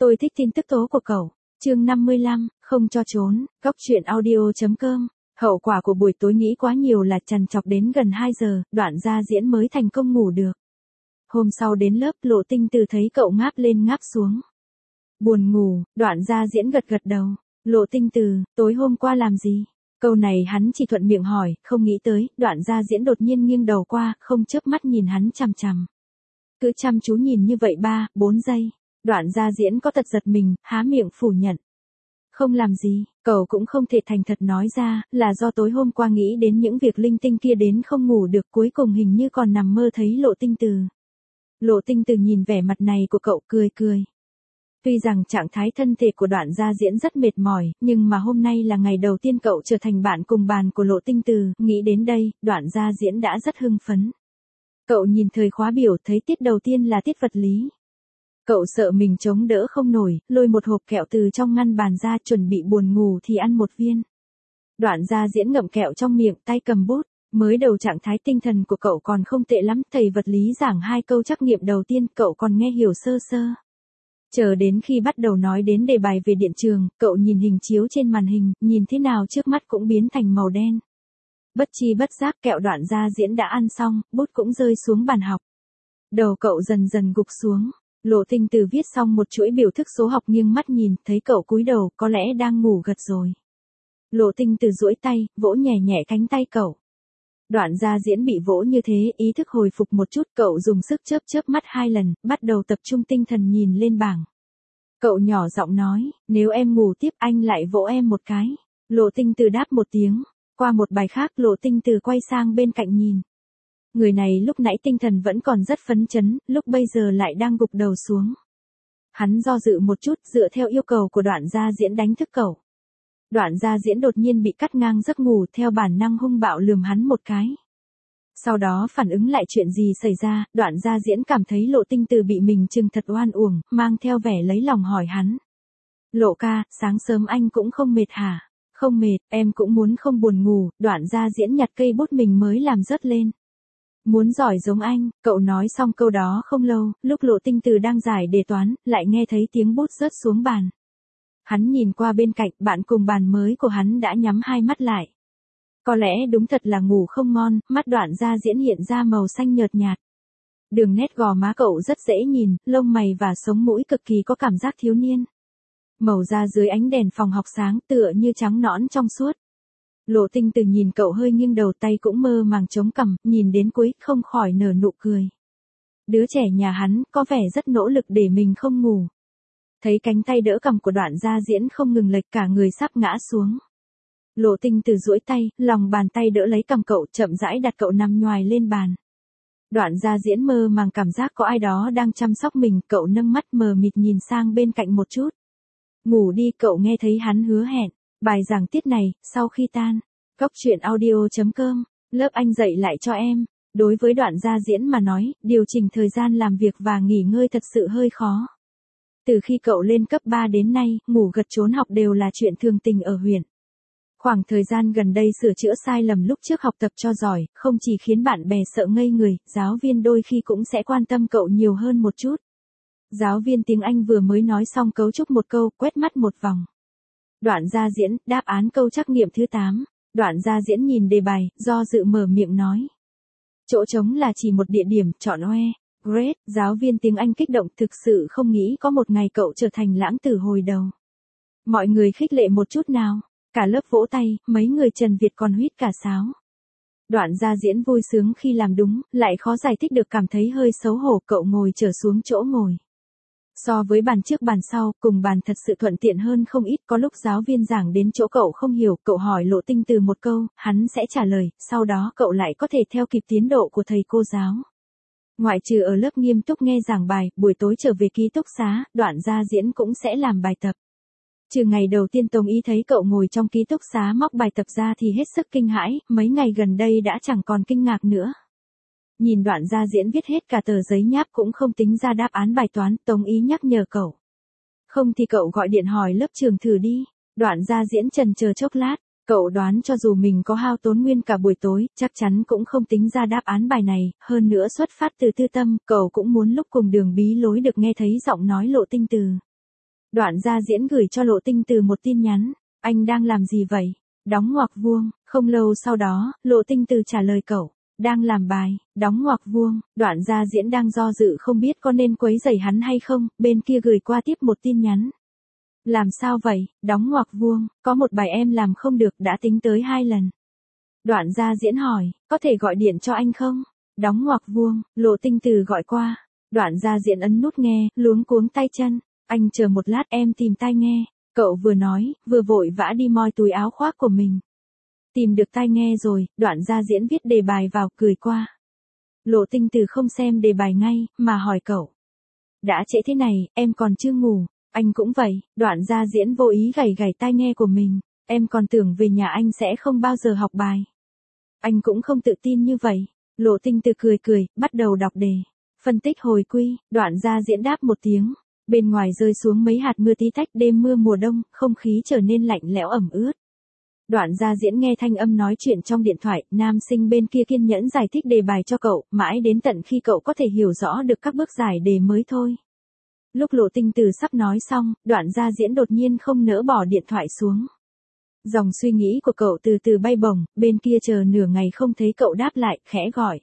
Tôi thích tin tức tố của cậu. Chương 55, không cho trốn, góc truyện audio.com. Hậu quả của buổi tối nghĩ quá nhiều là trằn trọc đến gần 2 giờ, Đoạn Gia Diễn mới thành công ngủ được. Hôm sau đến lớp, Lộ Tinh Từ thấy cậu ngáp lên ngáp xuống. Buồn ngủ, Đoạn Gia Diễn gật gật đầu. Lộ Tinh Từ, tối hôm qua làm gì? Câu này hắn chỉ thuận miệng hỏi, không nghĩ tới, Đoạn Gia Diễn đột nhiên nghiêng đầu qua, không chớp mắt nhìn hắn chằm chằm. Cứ chăm chú nhìn như vậy 3-4 giây. Đoạn Gia Diễn có tật giật mình, há miệng phủ nhận. Không làm gì, cậu cũng không thể thành thật nói ra, là do tối hôm qua nghĩ đến những việc linh tinh kia đến không ngủ được, cuối cùng hình như còn nằm mơ thấy Lộ Tinh Từ. Lộ Tinh Từ nhìn vẻ mặt này của cậu cười cười. Tuy rằng trạng thái thân thể của Đoạn Gia Diễn rất mệt mỏi, nhưng mà hôm nay là ngày đầu tiên cậu trở thành bạn cùng bàn của Lộ Tinh Từ, nghĩ đến đây, Đoạn Gia Diễn đã rất hưng phấn. Cậu nhìn thời khóa biểu thấy tiết đầu tiên là tiết vật lý. Cậu sợ mình chống đỡ không nổi, lôi một hộp kẹo từ trong ngăn bàn ra chuẩn bị buồn ngủ thì ăn một viên. Đoạn Gia Diễn ngậm kẹo trong miệng, tay cầm bút. Mới đầu trạng thái tinh thần của cậu còn không tệ lắm, thầy vật lý giảng 2 câu trắc nghiệm đầu tiên cậu còn nghe hiểu sơ sơ. Chờ đến khi bắt đầu nói đến đề bài về điện trường, cậu nhìn hình chiếu trên màn hình, nhìn thế nào trước mắt cũng biến thành màu đen. Bất chi bất giác kẹo Đoạn Gia Diễn đã ăn xong, bút cũng rơi xuống bàn học. Đầu cậu dần dần gục xuống. Lộ Tinh Từ viết xong một chuỗi biểu thức số học nghiêng mắt nhìn, thấy cậu cúi đầu, có lẽ đang ngủ gật rồi. Lộ Tinh Từ duỗi tay, vỗ nhẹ nhẹ cánh tay cậu. Đoạn Gia Diễn bị vỗ như thế, ý thức hồi phục một chút, cậu dùng sức chớp chớp mắt 2 lần, bắt đầu tập trung tinh thần nhìn lên bảng. Cậu nhỏ giọng nói, nếu em ngủ tiếp anh lại vỗ em một cái. Lộ Tinh Từ đáp một tiếng, qua một bài khác Lộ Tinh Từ quay sang bên cạnh nhìn. Người này lúc nãy tinh thần vẫn còn rất phấn chấn, lúc bây giờ lại đang gục đầu xuống. Hắn do dự một chút, dựa theo yêu cầu của Đoạn Gia Diễn đánh thức cậu. Đoạn Gia Diễn đột nhiên bị cắt ngang giấc ngủ, theo bản năng hung bạo lườm hắn một cái. Sau đó phản ứng lại chuyện gì xảy ra, Đoạn Gia Diễn cảm thấy Lộ Tinh Từ bị mình trừng thật oan uổng, mang theo vẻ lấy lòng hỏi hắn. Lộ ca, sáng sớm anh cũng không mệt hả? Không mệt, em cũng muốn không buồn ngủ. Đoạn Gia Diễn nhặt cây bút mình mới làm rớt lên. Muốn giỏi giống anh, cậu nói xong câu đó không lâu, lúc Lộ Tinh Từ đang giải đề toán, lại nghe thấy tiếng bút rớt xuống bàn. Hắn nhìn qua bên cạnh, bạn cùng bàn mới của hắn đã nhắm 2 mắt lại. Có lẽ đúng thật là ngủ không ngon, mắt Đoạn Gia Diễn hiện ra màu xanh nhợt nhạt. Đường nét gò má cậu rất dễ nhìn, lông mày và sống mũi cực kỳ có cảm giác thiếu niên. Màu da dưới ánh đèn phòng học sáng tựa như trắng nõn trong suốt. Lộ Tinh Từ nhìn cậu hơi nghiêng đầu, tay cũng mơ màng chống cằm, nhìn đến cuối không khỏi nở nụ cười. Đứa trẻ nhà hắn có vẻ rất nỗ lực để mình không ngủ. Thấy cánh tay đỡ cằm của Đoạn Gia Diễn không ngừng lệch, cả người sắp ngã xuống. Lộ Tinh Từ duỗi tay, lòng bàn tay đỡ lấy cằm cậu, chậm rãi đặt cậu nằm nhoài lên bàn. Đoạn Gia Diễn mơ màng cảm giác có ai đó đang chăm sóc mình, cậu nâng mắt mờ mịt nhìn sang bên cạnh một chút. Ngủ đi, cậu nghe thấy hắn hứa hẹn. Bài giảng tiết này, sau khi tan. Góc truyện audio.com, lớp anh dạy lại cho em. Đối với Đoạn Gia Diễn mà nói, điều chỉnh thời gian làm việc và nghỉ ngơi thật sự hơi khó. Từ khi cậu lên cấp 3 đến nay, ngủ gật trốn học đều là chuyện thường tình ở huyện. Khoảng thời gian gần đây sửa chữa sai lầm lúc trước học tập cho giỏi, không chỉ khiến bạn bè sợ ngây người, giáo viên đôi khi cũng sẽ quan tâm cậu nhiều hơn một chút. Giáo viên tiếng Anh vừa mới nói xong cấu trúc một câu, quét mắt một vòng. Đoạn Gia Diễn, đáp án câu trắc nghiệm thứ 8. Đoạn Gia Diễn nhìn đề bài, do dự mở miệng nói. Chỗ trống là chỉ một địa điểm, chọn oe. Great, giáo viên tiếng Anh kích động, thực sự không nghĩ có một ngày cậu trở thành lãng tử hồi đầu. Mọi người khích lệ một chút nào. Cả lớp vỗ tay, mấy người Trần Việt còn huýt cả sáo. Đoạn Gia Diễn vui sướng khi làm đúng, lại khó giải thích được, cảm thấy hơi xấu hổ, cậu ngồi trở xuống chỗ ngồi. So với bàn trước bàn sau, cùng bàn thật sự thuận tiện hơn không ít, có lúc giáo viên giảng đến chỗ cậu không hiểu, cậu hỏi Lộ Tinh Từ một câu, hắn sẽ trả lời, sau đó cậu lại có thể theo kịp tiến độ của thầy cô giáo. Ngoại trừ ở lớp nghiêm túc nghe giảng bài, buổi tối trở về ký túc xá, Đoạn Gia Diễn cũng sẽ làm bài tập. Trừ ngày đầu tiên Tống Ý thấy cậu ngồi trong ký túc xá móc bài tập ra thì hết sức kinh hãi, mấy ngày gần đây đã chẳng còn kinh ngạc nữa. Nhìn Đoạn Gia Diễn viết hết cả tờ giấy nháp cũng không tính ra đáp án bài toán, Tống Ý nhắc nhở cậu. Không thì cậu gọi điện hỏi lớp trường thử đi. Đoạn Gia Diễn chần chờ chốc lát, cậu đoán cho dù mình có hao tốn nguyên cả buổi tối, chắc chắn cũng không tính ra đáp án bài này, hơn nữa xuất phát từ tư tâm, cậu cũng muốn lúc cùng đường bí lối được nghe thấy giọng nói Lộ Tinh Từ. Đoạn Gia Diễn gửi cho Lộ Tinh Từ một tin nhắn. Anh đang làm gì vậy? Đóng ngoặc vuông. Không lâu sau đó, Lộ Tinh Từ trả lời cậu. Đang làm bài, đóng ngoặc vuông. Đoạn Gia Diễn đang do dự không biết có nên quấy rầy hắn hay không, bên kia gửi qua tiếp một tin nhắn. Làm sao vậy? Đóng ngoặc vuông, có một bài em làm không được đã tính tới 2 lần. Đoạn Gia Diễn hỏi, có thể gọi điện cho anh không? Đóng ngoặc vuông, Lộ Tinh Từ gọi qua. Đoạn Gia Diễn ấn nút nghe, luống cuống tay chân. Anh chờ một lát em tìm tai nghe. Cậu vừa nói, vừa vội vã đi moi túi áo khoác của mình. Tìm được tai nghe rồi, Đoạn Gia Diễn viết đề bài vào, cười qua. Lộ Tinh Từ không xem đề bài ngay, mà hỏi cậu. Đã trễ thế này, em còn chưa ngủ. Anh cũng vậy. Đoạn Gia Diễn vô ý gảy gảy tai nghe của mình. Em còn tưởng về nhà anh sẽ không bao giờ học bài. Anh cũng không tự tin như vậy. Lộ Tinh Từ cười cười, bắt đầu đọc đề. Phân tích hồi quy, Đoạn Gia Diễn đáp một tiếng. Bên ngoài rơi xuống mấy hạt mưa tí tách, đêm mưa mùa đông, không khí trở nên lạnh lẽo ẩm ướt. Đoạn Gia Diễn nghe thanh âm nói chuyện trong điện thoại, nam sinh bên kia kiên nhẫn giải thích đề bài cho cậu, mãi đến tận khi cậu có thể hiểu rõ được các bước giải đề mới thôi. Lúc Lộ Tinh Từ sắp nói xong, Đoạn Gia Diễn đột nhiên không nỡ bỏ điện thoại xuống. Dòng suy nghĩ của cậu từ từ bay bổng, bên kia chờ nửa ngày không thấy cậu đáp lại, khẽ gọi.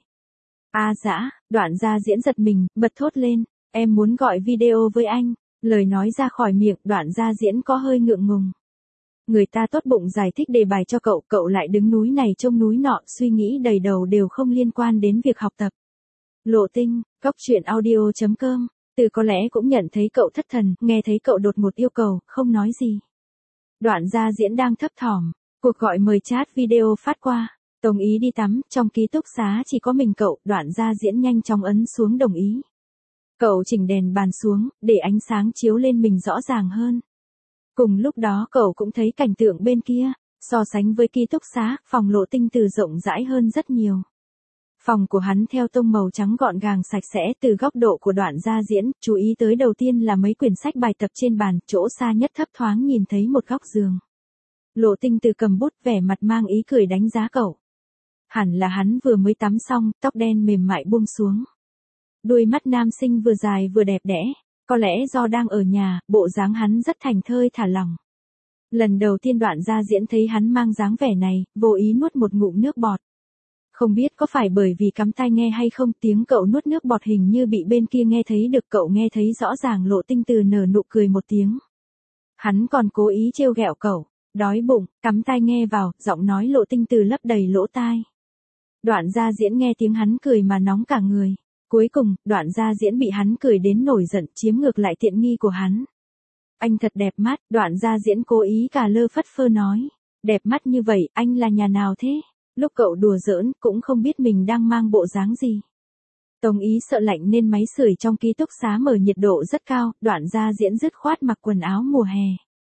A Dã. Đoạn Gia Diễn giật mình, bật thốt lên, em muốn gọi video với anh. Lời nói ra khỏi miệng, Đoạn Gia Diễn có hơi ngượng ngùng. Người ta tốt bụng giải thích đề bài cho cậu, cậu lại đứng núi này trông núi nọ, suy nghĩ đầy đầu đều không liên quan đến việc học tập. Lộ Tinh, goctruyện.audio.com. Từ có lẽ cũng nhận thấy cậu thất thần, nghe thấy cậu đột ngột yêu cầu, không nói gì. Đoạn Gia Diễn đang thấp thỏm, cuộc gọi mời chat video phát qua. Đồng ý đi tắm, trong ký túc xá chỉ có mình cậu. Đoạn Gia Diễn nhanh chóng ấn xuống đồng ý. Cậu chỉnh đèn bàn xuống, để ánh sáng chiếu lên mình rõ ràng hơn. Cùng lúc đó cậu cũng thấy cảnh tượng bên kia, so sánh với ký túc xá, phòng Lộ Tinh Từ rộng rãi hơn rất nhiều. Phòng của hắn theo tông màu trắng gọn gàng sạch sẽ. Từ góc độ của Đoạn Gia Diễn, chú ý tới đầu tiên là mấy quyển sách bài tập trên bàn, chỗ xa nhất thấp thoáng nhìn thấy một góc giường. Lộ Tinh Từ cầm bút, vẻ mặt mang ý cười đánh giá cậu. Hẳn là hắn vừa mới tắm xong, tóc đen mềm mại buông xuống. Đuôi mắt nam sinh vừa dài vừa đẹp đẽ, có lẽ do đang ở nhà, bộ dáng hắn rất thành thơi thả lỏng. Lần đầu tiên Đoạn Gia Diễn thấy hắn mang dáng vẻ này, vô ý nuốt một ngụm nước bọt. Không biết có phải bởi vì cắm tai nghe hay không, tiếng cậu nuốt nước bọt hình như bị bên kia nghe thấy được. Cậu nghe thấy rõ ràng Lộ Tinh Từ nở nụ cười một tiếng. Hắn còn cố ý trêu ghẹo cậu. Đói bụng, cắm tai nghe vào, giọng nói Lộ Tinh Từ lấp đầy lỗ tai. Đoạn Gia Diễn nghe tiếng hắn cười mà nóng cả người. Cuối cùng, Đoạn Gia Diễn bị hắn cười đến nổi giận, chiếm ngược lại tiện nghi của hắn. Anh thật đẹp mắt. Đoạn Gia Diễn cố ý cà lơ phất phơ nói. Đẹp mắt như vậy, anh là nhà nào thế? Lúc cậu đùa giỡn, cũng không biết mình đang mang bộ dáng gì. Tống Ý sợ lạnh nên máy sưởi trong ký túc xá mở nhiệt độ rất cao. Đoạn Gia Diễn dứt khoát mặc quần áo mùa hè.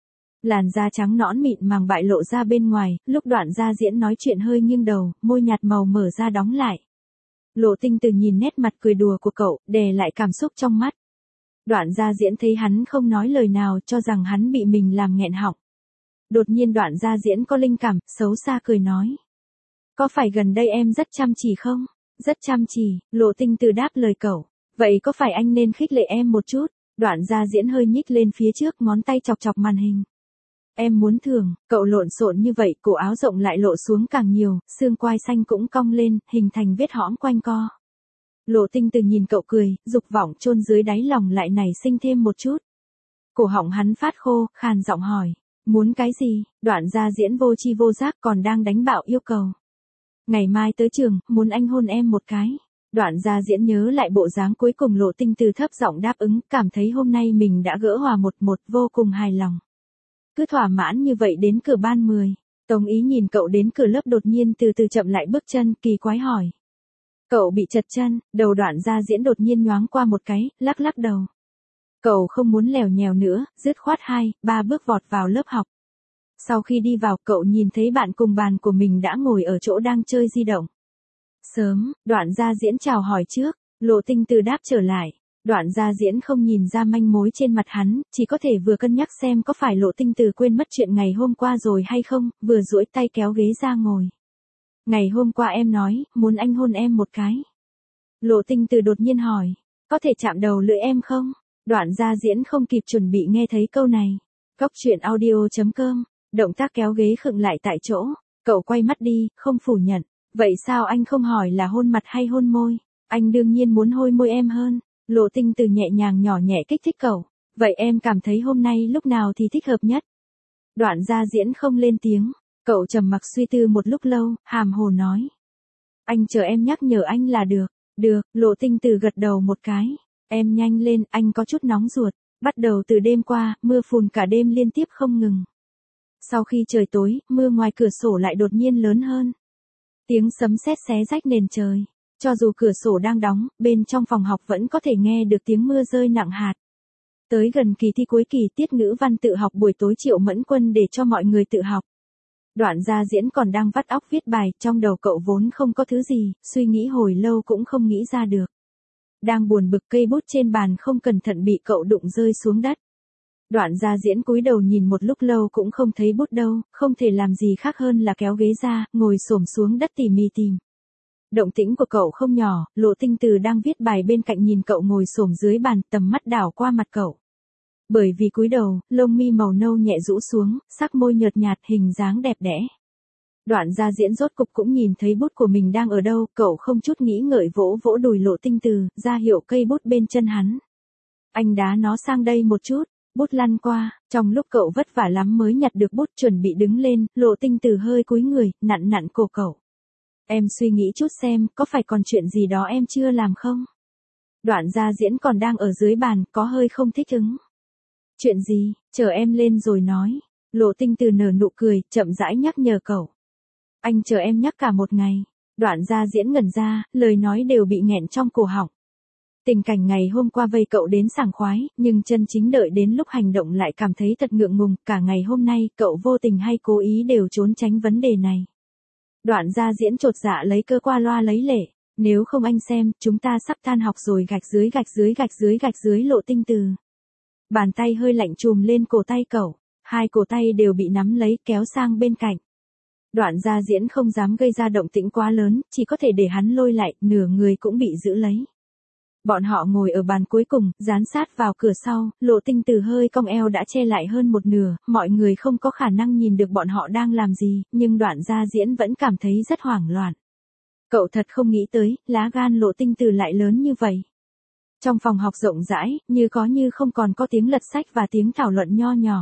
Làn da trắng nõn mịn màng bại lộ ra bên ngoài. Lúc Đoạn Gia Diễn nói chuyện hơi nghiêng đầu, môi nhạt màu mở ra đóng lại. Lộ Tinh Từ nhìn nét mặt cười đùa của cậu, đè lại cảm xúc trong mắt. Đoạn Gia Diễn thấy hắn không nói lời nào, cho rằng hắn bị mình làm nghẹn họng. Đột nhiên Đoạn Gia Diễn có linh cảm, xấu xa cười nói. Có phải gần đây em rất chăm chỉ không? Rất chăm chỉ. Lộ Tinh Từ đáp lời cậu. Vậy có phải anh nên khích lệ em một chút? Đoạn Gia Diễn hơi nhích lên phía trước, ngón tay chọc chọc màn hình. Em muốn thưởng. Cậu lộn xộn như vậy, cổ áo rộng lại lộ xuống càng nhiều, xương quai xanh cũng cong lên, hình thành vết hõm quanh co. Lộ Tinh Từ nhìn cậu cười, dục vọng chôn dưới đáy lòng lại nảy sinh thêm một chút. Cổ họng hắn phát khô, khàn giọng hỏi. Muốn cái gì? Đoạn Gia Diễn vô tri vô giác còn đang đánh bạo yêu cầu. Ngày mai tới trường, muốn anh hôn em một cái. Đoạn Gia Diễn nhớ lại bộ dáng cuối cùng Lộ Tinh Từ thấp giọng đáp ứng, cảm thấy hôm nay mình đã gỡ hòa một vô cùng hài lòng. Cứ thỏa mãn như vậy đến cửa ban 10. Tống Ý nhìn cậu đến cửa lớp đột nhiên từ từ chậm lại bước chân, kỳ quái hỏi. Cậu bị trật chân. Đầu Đoạn Gia Diễn đột nhiên nhoáng qua một cái, lắc lắc đầu. Cậu không muốn lèo nhèo nữa, dứt khoát 2-3 bước vọt vào lớp học. Sau khi đi vào, cậu nhìn thấy bạn cùng bàn của mình đã ngồi ở chỗ đang chơi di động. Sớm. Đoạn Gia Diễn chào hỏi trước. Lộ Tinh Từ đáp trở lại. Đoạn Gia Diễn không nhìn ra manh mối trên mặt hắn, chỉ có thể vừa cân nhắc xem có phải Lộ Tinh Từ quên mất chuyện ngày hôm qua rồi hay không, vừa duỗi tay kéo ghế ra ngồi. Ngày hôm qua em nói, muốn anh hôn em một cái. Lộ Tinh Từ đột nhiên hỏi, có thể chạm đầu lưỡi em không? Đoạn Gia Diễn không kịp chuẩn bị nghe thấy câu này. Cóc truyện audio.com, động tác kéo ghế khựng lại tại chỗ, cậu quay mắt đi, không phủ nhận. Vậy sao anh không hỏi là hôn mặt hay hôn môi? Anh đương nhiên muốn hôn môi em hơn. Lộ Tinh Từ nhẹ nhàng nhỏ nhẹ kích thích cậu. Vậy em cảm thấy hôm nay lúc nào thì thích hợp nhất? Đoạn Gia Diễn không lên tiếng, cậu trầm mặc suy tư một lúc lâu, hàm hồ nói. Anh chờ em nhắc nhở anh là được. Được, Lộ Tinh Từ gật đầu một cái. Em nhanh lên, anh có chút nóng ruột. Bắt đầu từ đêm qua, mưa phùn cả đêm liên tiếp không ngừng. Sau khi trời tối, mưa ngoài cửa sổ lại đột nhiên lớn hơn. Tiếng sấm sét xé rách nền trời. Cho dù cửa sổ đang đóng, bên trong phòng học vẫn có thể nghe được tiếng mưa rơi nặng hạt. Tới gần kỳ thi cuối kỳ tiết ngữ văn tự học buổi tối Triệu Mẫn Quân để cho mọi người tự học. Đoạn Gia Diễn còn đang vắt óc viết bài, trong đầu cậu vốn không có thứ gì, suy nghĩ hồi lâu cũng không nghĩ ra được. Đang buồn bực cây bút trên bàn không cẩn thận bị cậu đụng rơi xuống đất. Đoạn Gia Diễn cúi đầu nhìn một lúc lâu cũng không thấy bút đâu, không thể làm gì khác hơn là kéo ghế ra, ngồi xổm xuống đất tỉ mỉ tìm. Động tĩnh của cậu không nhỏ, Lộ Tinh Từ đang viết bài bên cạnh nhìn cậu ngồi xổm dưới bàn, tầm mắt đảo qua mặt cậu. Bởi vì cúi đầu, lông mi màu nâu nhẹ rũ xuống, sắc môi nhợt nhạt, hình dáng đẹp đẽ. Đoạn Gia Diễn rốt cục cũng nhìn thấy bút của mình đang ở đâu, cậu không chút nghĩ ngợi vỗ vỗ đùi Lộ Tinh Từ, ra hiệu cây bút bên chân hắn. Anh đá nó sang đây một chút, bút lăn qua, trong lúc cậu vất vả lắm mới nhặt được bút chuẩn bị đứng lên, Lộ Tinh Từ hơi cúi người, nặn nặn cổ cậu. Em suy nghĩ chút xem, có phải còn chuyện gì đó em chưa làm không? Đoạn Gia Diễn còn đang ở dưới bàn, có hơi không thích ứng. Chuyện gì, chờ em lên rồi nói. Lộ Tinh Từ nở nụ cười, chậm rãi nhắc nhở cậu. Anh chờ em nhắc cả một ngày. Đoạn Gia Diễn ngẩn ra, lời nói đều bị nghẹn trong cổ họng. Tình cảnh ngày hôm qua vây cậu đến sảng khoái, nhưng chân chính đợi đến lúc hành động lại cảm thấy thật ngượng ngùng, cả ngày hôm nay cậu vô tình hay cố ý đều trốn tránh vấn đề này. Đoạn Gia Diễn chột dạ lấy cơ qua loa lấy lệ, nếu không anh xem, chúng ta sắp tan học rồi, gạch dưới gạch dưới gạch dưới gạch dưới. Lộ Tinh Từ. Bàn tay hơi lạnh chùm lên cổ tay cậu, hai cổ tay đều bị nắm lấy kéo sang bên cạnh. Đoạn Gia Diễn không dám gây ra động tĩnh quá lớn, chỉ có thể để hắn lôi lại, nửa người cũng bị giữ lấy. Bọn họ ngồi ở bàn cuối cùng, dán sát vào cửa sau, Lộ Tinh Từ hơi cong eo đã che lại hơn một nửa, mọi người không có khả năng nhìn được bọn họ đang làm gì, nhưng Đoạn Gia Diễn vẫn cảm thấy rất hoảng loạn. Cậu thật không nghĩ tới, lá gan Lộ Tinh Từ lại lớn như vậy. Trong phòng học rộng rãi, như có như không còn có tiếng lật sách và tiếng thảo luận nho nhỏ.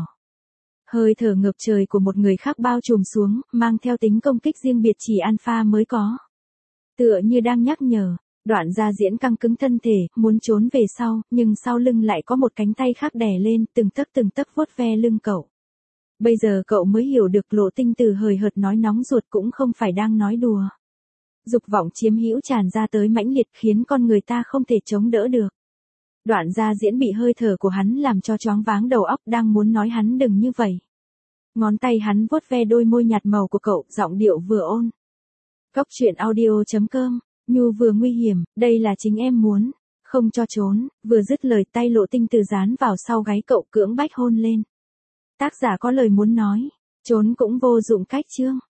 Hơi thở ngập trời của một người khác bao trùm xuống, mang theo tính công kích riêng biệt chỉ alpha mới có. Tựa như đang nhắc nhở. Đoạn Gia Diễn căng cứng thân thể, muốn trốn về sau, nhưng sau lưng lại có một cánh tay khác đè lên, từng tấc vuốt ve lưng cậu. Bây giờ cậu mới hiểu được Lộ Tinh Từ hời hợt nói nóng ruột cũng không phải đang nói đùa. Dục vọng chiếm hữu tràn ra tới mãnh liệt khiến con người ta không thể chống đỡ được. Đoạn Gia Diễn bị hơi thở của hắn làm cho choáng váng đầu óc, đang muốn nói hắn đừng như vậy. Ngón tay hắn vuốt ve đôi môi nhạt màu của cậu, giọng điệu vừa ôn. Cóc truyện audio.com. Nhu vừa nguy hiểm, đây là chính em muốn, không cho trốn. Vừa dứt lời tay Lộ Tinh Từ dán vào sau gáy cậu cưỡng bách hôn lên. Tác giả có lời muốn nói, trốn cũng vô dụng cách chương.